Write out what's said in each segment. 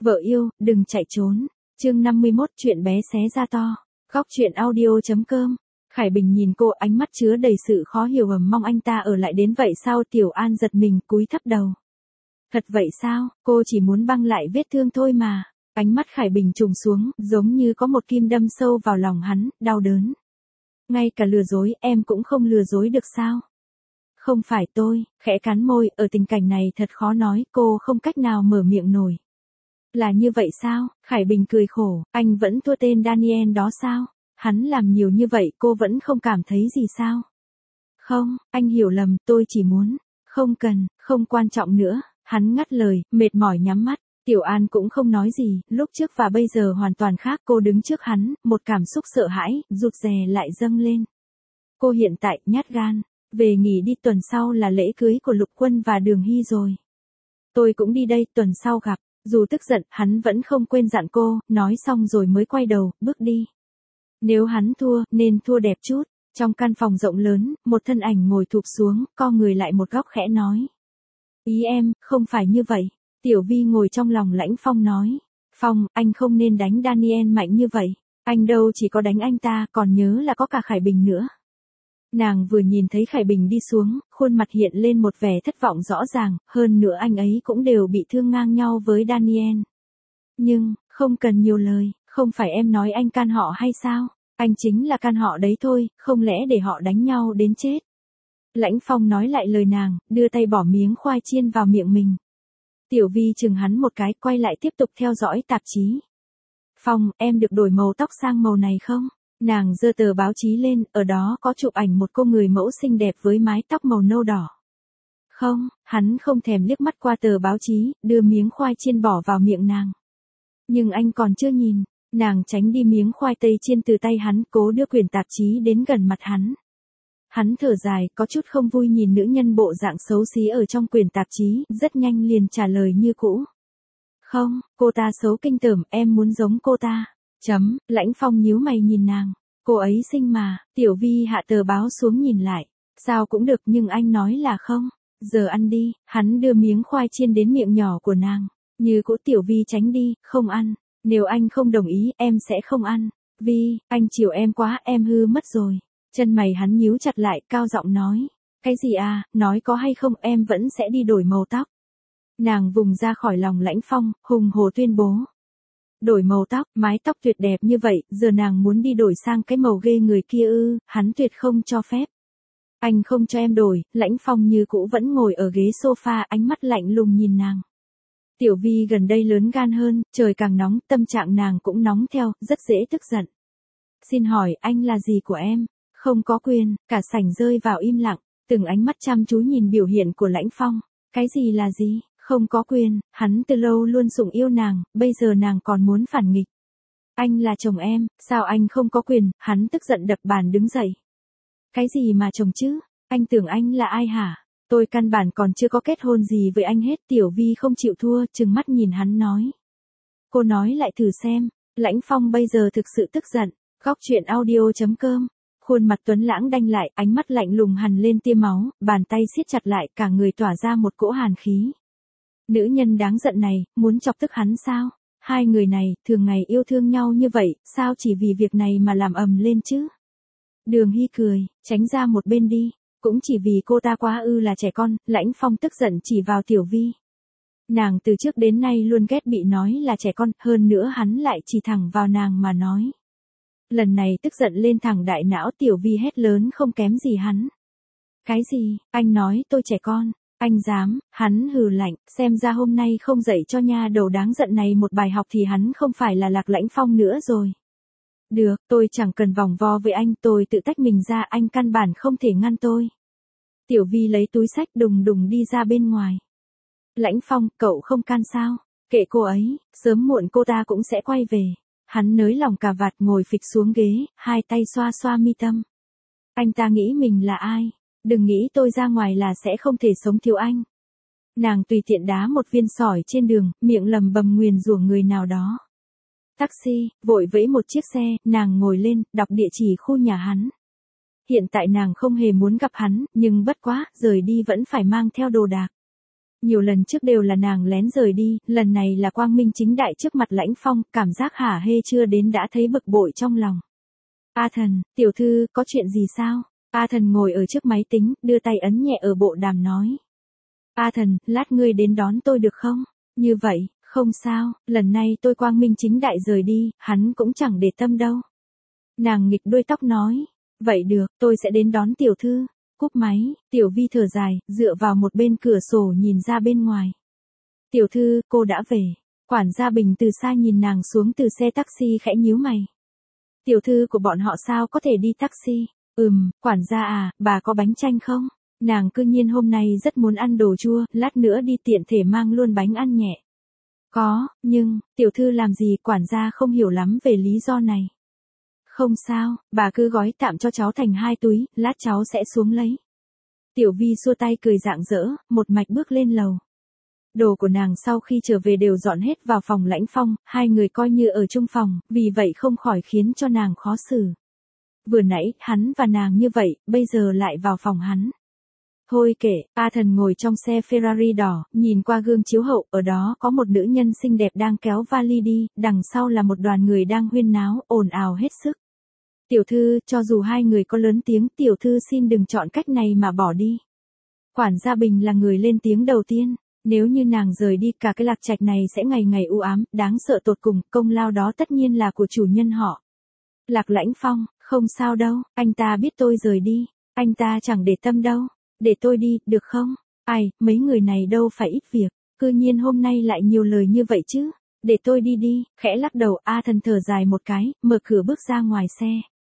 Vợ yêu, đừng chạy trốn. Chương 51 chuyện bé xé ra to. Góc chuyện audio.com. Khải Bình nhìn cô, ánh mắt chứa đầy sự khó hiểu, mong anh ta ở lại đến vậy sao? Tiểu An giật mình, cúi thấp đầu. Thật vậy sao? Cô chỉ muốn băng lại vết thương thôi mà. Ánh mắt Khải Bình trùng xuống, giống như có một kim đâm sâu vào lòng hắn, đau đớn. Ngay cả lừa dối, em cũng không lừa dối được sao? Không phải tôi, khẽ cắn môi, ở tình cảnh này thật khó nói, cô không cách nào mở miệng nổi. Là như vậy sao? Khải Bình cười khổ, anh vẫn thua tên Daniel đó sao? Hắn làm nhiều như vậy cô vẫn không cảm thấy gì sao? Không, anh hiểu lầm, tôi chỉ muốn. Không cần, không quan trọng nữa. Hắn ngắt lời, mệt mỏi nhắm mắt. Tiểu An cũng không nói gì, lúc trước và bây giờ hoàn toàn khác. Cô đứng trước hắn, một cảm xúc sợ hãi, rụt rè lại dâng lên. Cô hiện tại nhát gan. Về nghỉ đi, tuần sau là lễ cưới của Lục Quân và Đường Hy rồi. Tôi cũng đi đây, tuần sau gặp. Dù tức giận, hắn vẫn không quên dặn cô, nói xong rồi mới quay đầu, bước đi. Nếu hắn thua, nên thua đẹp chút. Trong căn phòng rộng lớn, một thân ảnh ngồi thụp xuống, co người lại một góc khẽ nói. Ý em, không phải như vậy. Tiểu Vi ngồi trong lòng Lãnh Phong nói. Phong, anh không nên đánh Daniel mạnh như vậy. Anh đâu chỉ có đánh anh ta, còn nhớ là có cả Khải Bình nữa. Nàng vừa nhìn thấy Khải Bình đi xuống, khuôn mặt hiện lên một vẻ thất vọng rõ ràng, hơn nữa anh ấy cũng đều bị thương ngang nhau với Daniel. Nhưng, không cần nhiều lời, không phải em nói anh can họ hay sao? Anh chính là can họ đấy thôi, không lẽ để họ đánh nhau đến chết? Lãnh Phong nói lại lời nàng, đưa tay bỏ miếng khoai chiên vào miệng mình. Tiểu Vi chừng hắn một cái, quay lại tiếp tục theo dõi tạp chí. Phong, em được đổi màu tóc sang màu này không? Nàng giơ tờ báo chí lên, ở đó có chụp ảnh một cô người mẫu xinh đẹp với mái tóc màu nâu đỏ. Không, hắn không thèm liếc mắt qua tờ báo chí, đưa miếng khoai chiên bỏ vào miệng nàng. Nhưng anh còn chưa nhìn, nàng tránh đi miếng khoai tây chiên từ tay hắn, cố đưa quyển tạp chí đến gần mặt hắn. Hắn thở dài, có chút không vui nhìn nữ nhân bộ dạng xấu xí ở trong quyển tạp chí, rất nhanh liền trả lời như cũ. Không, cô ta xấu kinh tởm, em muốn giống cô ta. Lãnh Phong nhíu mày nhìn nàng. Cô ấy xinh mà. Tiểu Vi hạ tờ báo xuống nhìn lại. Sao cũng được, nhưng anh nói là không. Giờ ăn đi. Hắn đưa miếng khoai chiên đến miệng nhỏ của nàng. Như cũ. Tiểu Vi tránh đi, không ăn. Nếu anh không đồng ý, em sẽ không ăn. Vi, anh chiều em quá, em hư mất rồi. Chân mày hắn nhíu chặt lại, cao giọng nói. Cái gì à, nói có hay không, em vẫn sẽ đi đổi màu tóc. Nàng vùng ra khỏi lòng Lãnh Phong, hùng hồ tuyên bố. Đổi màu tóc, mái tóc tuyệt đẹp như vậy, giờ nàng muốn đi đổi sang cái màu ghê người kia ư? Hắn tuyệt không cho phép. Anh không cho em đổi. Lãnh Phong như cũ vẫn ngồi ở ghế sofa, ánh mắt lạnh lùng nhìn nàng. Tiểu Vi gần đây lớn gan hơn, trời càng nóng, tâm trạng nàng cũng nóng theo, rất dễ tức giận. Xin hỏi, anh là gì của em? Không có quyền. Cả sảnh rơi vào im lặng, từng ánh mắt chăm chú nhìn biểu hiện của Lãnh Phong. Cái gì là gì? Không có quyền, hắn từ lâu luôn sủng yêu nàng, bây giờ nàng còn muốn phản nghịch. Anh là chồng em, sao anh không có quyền? Hắn tức giận đập bàn đứng dậy. Cái gì mà chồng chứ? Anh tưởng anh là ai hả? Tôi căn bản còn chưa có kết hôn gì với anh hết. Tiểu Vi không chịu thua, trừng mắt nhìn hắn nói. Cô nói lại thử xem. Lãnh Phong bây giờ thực sự tức giận. Góc chuyện audio.com. Khuôn mặt tuấn lãng đanh lại, ánh mắt lạnh lùng hằn lên tia máu, bàn tay siết chặt lại, cả người tỏa ra một cỗ hàn khí. Nữ nhân đáng giận này, muốn chọc tức hắn sao? Hai người này, thường ngày yêu thương nhau như vậy, sao chỉ vì việc này mà làm ầm lên chứ? Đường Hy cười, tránh ra một bên đi. Cũng chỉ vì cô ta quá là trẻ con. Lãnh Phong tức giận chỉ vào Tiểu Vi. Nàng từ trước đến nay luôn ghét bị nói là trẻ con, hơn nữa hắn lại chỉ thẳng vào nàng mà nói. Lần này tức giận lên thẳng đại não. Tiểu Vi hét lớn không kém gì hắn. Cái gì? Anh nói tôi trẻ con? Anh dám? Hắn hừ lạnh, xem ra hôm nay không dạy cho nha đầu đáng giận này một bài học thì hắn không phải là Lạc Lãnh Phong nữa rồi. Được, tôi chẳng cần vòng vo với anh, tôi tự tách mình ra, anh căn bản không thể ngăn tôi. Tiểu Vi lấy túi xách đùng đùng đi ra bên ngoài. Lãnh Phong, cậu không can sao? Kệ cô ấy, sớm muộn cô ta cũng sẽ quay về. Hắn nới lòng cà vạt ngồi phịch xuống ghế, hai tay xoa xoa mi tâm. Anh ta nghĩ mình là ai? Đừng nghĩ tôi ra ngoài là sẽ không thể sống thiếu anh. Nàng tùy tiện đá một viên sỏi trên đường, miệng lầm bầm nguyền rủa người nào đó. Taxi, vội vẫy một chiếc xe, nàng ngồi lên, đọc địa chỉ khu nhà hắn. Hiện tại nàng không hề muốn gặp hắn, nhưng bất quá, rời đi vẫn phải mang theo đồ đạc. Nhiều lần trước đều là nàng lén rời đi, lần này là quang minh chính đại trước mặt Lãnh Phong, cảm giác hả hê chưa đến đã thấy bực bội trong lòng. A Thần, tiểu thư, có chuyện gì sao? A Thần ngồi ở trước máy tính, đưa tay ấn nhẹ ở bộ đàm nói. A Thần, lát ngươi đến đón tôi được không? Như vậy, không sao, lần này tôi quang minh chính đại rời đi, hắn cũng chẳng để tâm đâu. Nàng nghịch đuôi tóc nói. Vậy được, tôi sẽ đến đón tiểu thư. Cúp máy, Tiểu Vi thở dài, dựa vào một bên cửa sổ nhìn ra bên ngoài. Tiểu thư, cô đã về. Quản gia Bình từ xa nhìn nàng xuống từ xe taxi khẽ nhíu mày. Tiểu thư của bọn họ sao có thể đi taxi? Quản gia à, bà có bánh chanh không? Nàng cư nhiên hôm nay rất muốn ăn đồ chua, lát nữa đi tiện thể mang luôn bánh ăn nhẹ. Có, nhưng, tiểu thư làm gì quản gia không hiểu lắm về lý do này. Không sao, bà cứ gói tạm cho cháu thành 2 túi, lát cháu sẽ xuống lấy. Tiểu Vi xua tay cười rạng rỡ, một mạch bước lên lầu. Đồ của nàng sau khi trở về đều dọn hết vào phòng Lãnh Phong, hai người coi như ở chung phòng, vì vậy không khỏi khiến cho nàng khó xử. Vừa nãy, hắn và nàng như vậy, bây giờ lại vào phòng hắn. Thôi kệ, A Thần ngồi trong xe Ferrari đỏ, nhìn qua gương chiếu hậu, ở đó có một nữ nhân xinh đẹp đang kéo vali đi, đằng sau là một đoàn người đang huyên náo, ồn ào hết sức. Tiểu thư, cho dù hai người có lớn tiếng, tiểu thư xin đừng chọn cách này mà bỏ đi. Quản gia Bình là người lên tiếng đầu tiên, nếu như nàng rời đi cả cái Lạc Trạch này sẽ ngày ngày u ám, đáng sợ tột cùng, công lao đó tất nhiên là của chủ nhân họ. Lạc Lãnh Phong, không sao đâu, anh ta biết tôi rời đi, anh ta chẳng để tâm đâu, để tôi đi, được không? Ai, mấy người này đâu phải ít việc, cư nhiên hôm nay lại nhiều lời như vậy chứ, để tôi đi đi, khẽ lắc đầu A Thần thở dài một cái, mở cửa bước ra ngoài xe.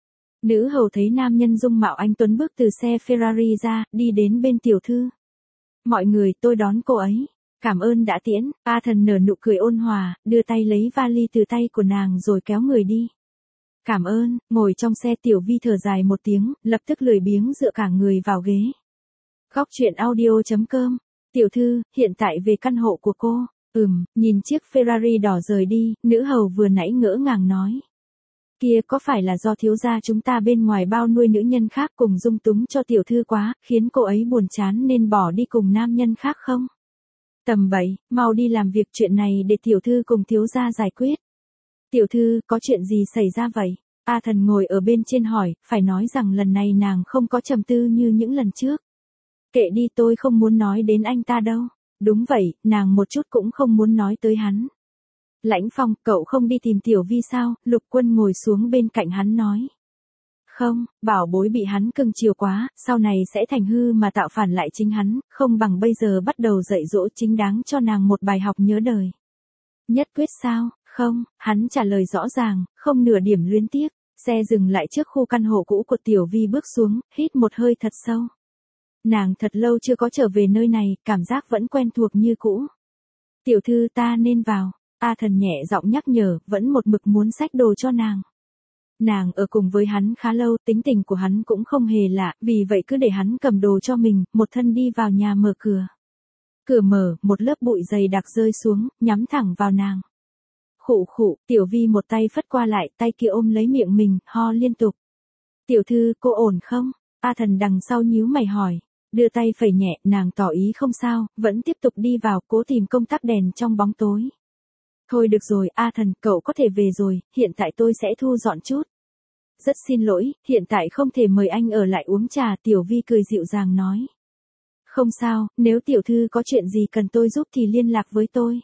Nữ hầu thấy nam nhân dung mạo anh tuấn bước từ xe Ferrari ra, đi đến bên tiểu thư. Mọi người, tôi đón cô ấy. Cảm ơn đã tiễn, A Thần nở nụ cười ôn hòa, đưa tay lấy vali từ tay của nàng rồi kéo người đi. Cảm ơn, ngồi trong xe Tiểu Vi thở dài một tiếng, lập tức lười biếng dựa cả người vào ghế. Góc truyện audio.com. Tiểu thư, hiện tại về căn hộ của cô. Nhìn chiếc Ferrari đỏ rời đi, nữ hầu vừa nãy ngỡ ngàng nói. Kia có phải là do thiếu gia chúng ta bên ngoài bao nuôi nữ nhân khác cùng dung túng cho tiểu thư quá, khiến cô ấy buồn chán nên bỏ đi cùng nam nhân khác không? Tầm bậy, mau đi làm việc chuyện này để tiểu thư cùng thiếu gia giải quyết. Tiểu thư, có chuyện gì xảy ra vậy? A Thần ngồi ở bên trên hỏi, phải nói rằng lần này nàng không có trầm tư như những lần trước. Kệ đi, tôi không muốn nói đến anh ta đâu. Đúng vậy, nàng một chút cũng không muốn nói tới hắn. Lãnh Phong, cậu không đi tìm Tiểu Vi sao? Lục Quân ngồi xuống bên cạnh hắn nói. Không, bảo bối bị hắn cưng chiều quá, sau này sẽ thành hư mà tạo phản lại chính hắn, không bằng bây giờ bắt đầu dạy dỗ chính đáng cho nàng một bài học nhớ đời. Nhất quyết sao? Không, hắn trả lời rõ ràng, không nửa điểm luyến tiếc. Xe dừng lại trước khu căn hộ cũ của Tiểu Vi bước xuống, hít một hơi thật sâu. Nàng thật lâu chưa có trở về nơi này, cảm giác vẫn quen thuộc như cũ. Tiểu thư ta nên vào. A Thần nhẹ giọng nhắc nhở, vẫn một mực muốn xách đồ cho nàng. Nàng ở cùng với hắn khá lâu, tính tình của hắn cũng không hề lạ, vì vậy cứ để hắn cầm đồ cho mình, một thân đi vào nhà mở cửa. Cửa mở, một lớp bụi dày đặc rơi xuống, nhắm thẳng vào nàng. Khụ khụ, Tiểu Vi một tay phất qua lại, tay kia ôm lấy miệng mình, ho liên tục. Tiểu thư, cô ổn không? A Thần đằng sau nhíu mày hỏi. Đưa tay phẩy nhẹ, nàng tỏ ý không sao, vẫn tiếp tục đi vào, cố tìm công tắc đèn trong bóng tối. Thôi được rồi, A Thần, cậu có thể về rồi, hiện tại tôi sẽ thu dọn chút. Rất xin lỗi, hiện tại không thể mời anh ở lại uống trà, Tiểu Vi cười dịu dàng nói. Không sao, nếu tiểu thư có chuyện gì cần tôi giúp thì liên lạc với tôi.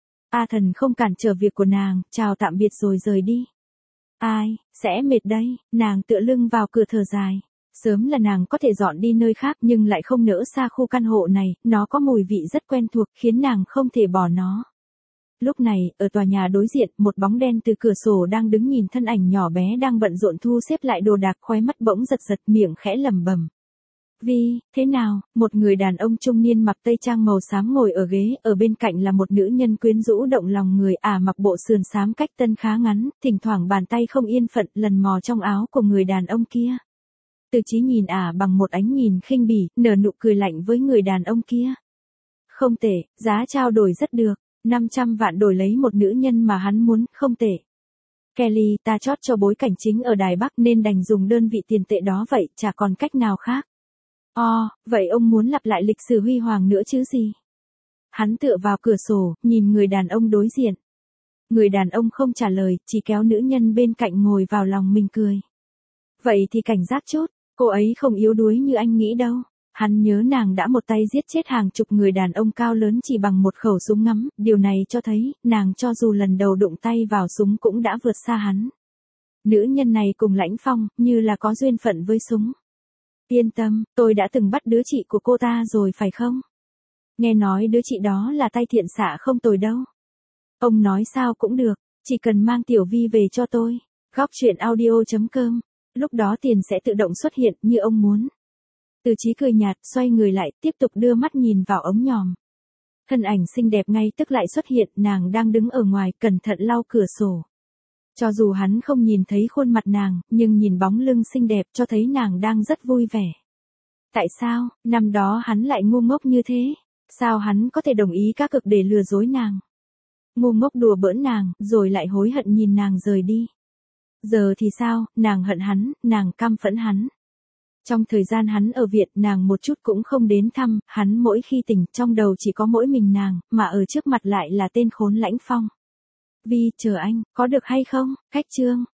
A Thần không cản trở việc của nàng, chào tạm biệt rồi rời đi. Ai, sẽ mệt đấy, nàng tựa lưng vào cửa thở dài. Sớm là nàng có thể dọn đi nơi khác nhưng lại không nỡ xa khu căn hộ này, nó có mùi vị rất quen thuộc khiến nàng không thể bỏ nó. Lúc này, ở tòa nhà đối diện, một bóng đen từ cửa sổ đang đứng nhìn thân ảnh nhỏ bé đang bận rộn thu xếp lại đồ đạc, khóe mắt bỗng giật giật, miệng khẽ lẩm bẩm. Vi, thế nào? Một người đàn ông trung niên mặc tây trang màu xám ngồi ở ghế, ở bên cạnh là một nữ nhân quyến rũ động lòng người, mặc bộ sườn xám cách tân khá ngắn, thỉnh thoảng bàn tay không yên phận lần mò trong áo của người đàn ông kia. Từ Chí nhìn bằng một ánh nhìn khinh bỉ, nở nụ cười lạnh với người đàn ông kia. Không tệ, giá trao đổi rất được, 500 vạn đổi lấy một nữ nhân mà hắn muốn, không tệ. Kelly, ta chót cho bối cảnh chính ở Đài Bắc nên đành dùng đơn vị tiền tệ đó vậy, chả còn cách nào khác. Vậy ông muốn lặp lại lịch sử huy hoàng nữa chứ gì? Hắn tựa vào cửa sổ, nhìn người đàn ông đối diện. Người đàn ông không trả lời, chỉ kéo nữ nhân bên cạnh ngồi vào lòng mình cười. Vậy thì cảnh giác chút, cô ấy không yếu đuối như anh nghĩ đâu. Hắn nhớ nàng đã một tay giết chết hàng chục người đàn ông cao lớn chỉ bằng một khẩu súng ngắm, điều này cho thấy, nàng cho dù lần đầu đụng tay vào súng cũng đã vượt xa hắn. Nữ nhân này cùng Lãnh Phong, như là có duyên phận với súng. Yên tâm, tôi đã từng bắt đứa chị của cô ta rồi phải không? Nghe nói đứa chị đó là tay thiện xạ không tồi đâu. Ông nói sao cũng được, chỉ cần mang Tiểu Vi về cho tôi. Góc truyện audio.com. Lúc đó tiền sẽ tự động xuất hiện như ông muốn. Từ Chí cười nhạt, xoay người lại, tiếp tục đưa mắt nhìn vào ống nhòm. Thân ảnh xinh đẹp ngay tức lại xuất hiện, nàng đang đứng ở ngoài, cẩn thận lau cửa sổ. Cho dù hắn không nhìn thấy khuôn mặt nàng, nhưng nhìn bóng lưng xinh đẹp cho thấy nàng đang rất vui vẻ. Tại sao, năm đó hắn lại ngu ngốc như thế? Sao hắn có thể đồng ý các cực để lừa dối nàng? Ngu ngốc đùa bỡn nàng, rồi lại hối hận nhìn nàng rời đi. Giờ thì sao, nàng hận hắn, nàng căm phẫn hắn. Trong thời gian hắn ở viện, nàng một chút cũng không đến thăm, hắn mỗi khi tỉnh, trong đầu chỉ có mỗi mình nàng, mà ở trước mặt lại là tên khốn Lãnh Phong. Vi, chờ anh, có được hay không? Cách chương.